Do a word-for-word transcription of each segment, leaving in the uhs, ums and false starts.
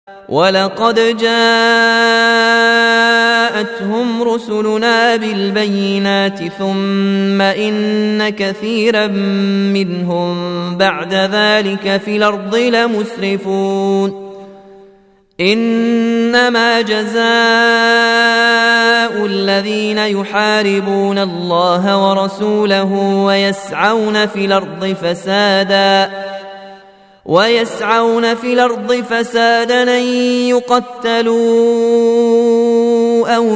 ولقد جاءتهم رسلنا بالبينات ثم إن كثيرا منهم بعد ذلك في الأرض لمسرفون إنما جزاء الذين يحاربون الله ورسوله ويسعون في الأرض فسادا ويسعون في الأرض فسادا أن يقتلوا أو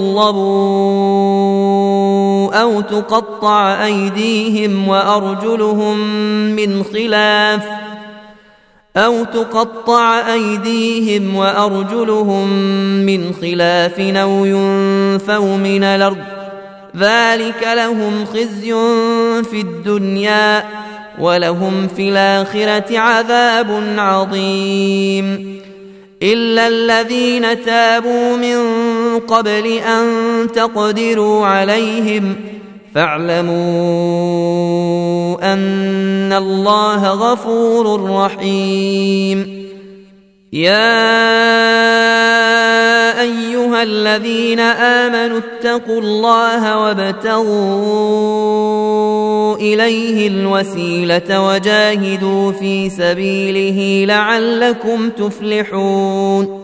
يصلبوا أو تقطع أيديهم وأرجلهم من خلاف أو تقطع أيديهم وأرجلهم من خلاف أو ينفوا من الأرض ذلك لهم خزي في الدنيا ولهم في الآخرة عذاب عظيم إلا الذين تابوا من قبل أن تقدروا عليهم فاعلموا أن الله غفور رحيم يا أيها الذين آمنوا اتقوا الله وابتغوا إليه الوسيلة وجاهدوا في سبيله لعلكم تفلحون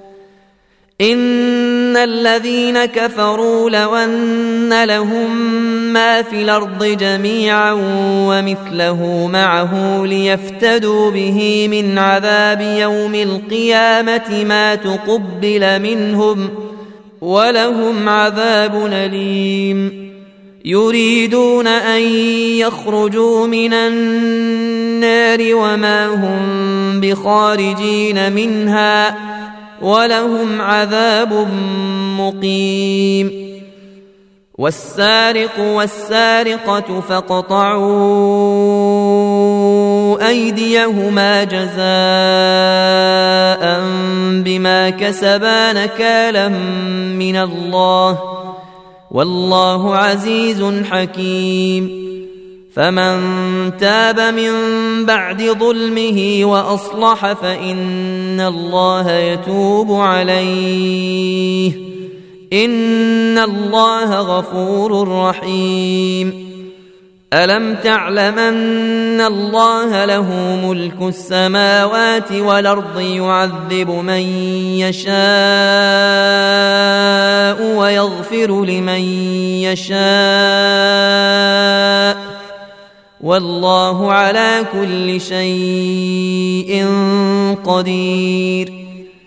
إن الذين كفروا لو أن لهم ما في الأرض جميعا ومثله معه ليفتدوا به من عذاب يوم القيامة ما تقبل منهم ولهم عذاب أليم يريدون أن يخرجوا من النار وما هم بخارجين منها ولهم عذاب مقيم والسارق والسارقة فاقطعوا أيديهما جزاء بما كسبا نكالا من الله والله عزيز حكيم فمن تاب من بعد ظلمه وأصلح فإن الله يتوب عليه إن الله غفور رحيم ألم تعلم أن الله له ملك السماوات والأرض يعذب من يشاء ويغفر لمن يشاء والله على كل شيء قدير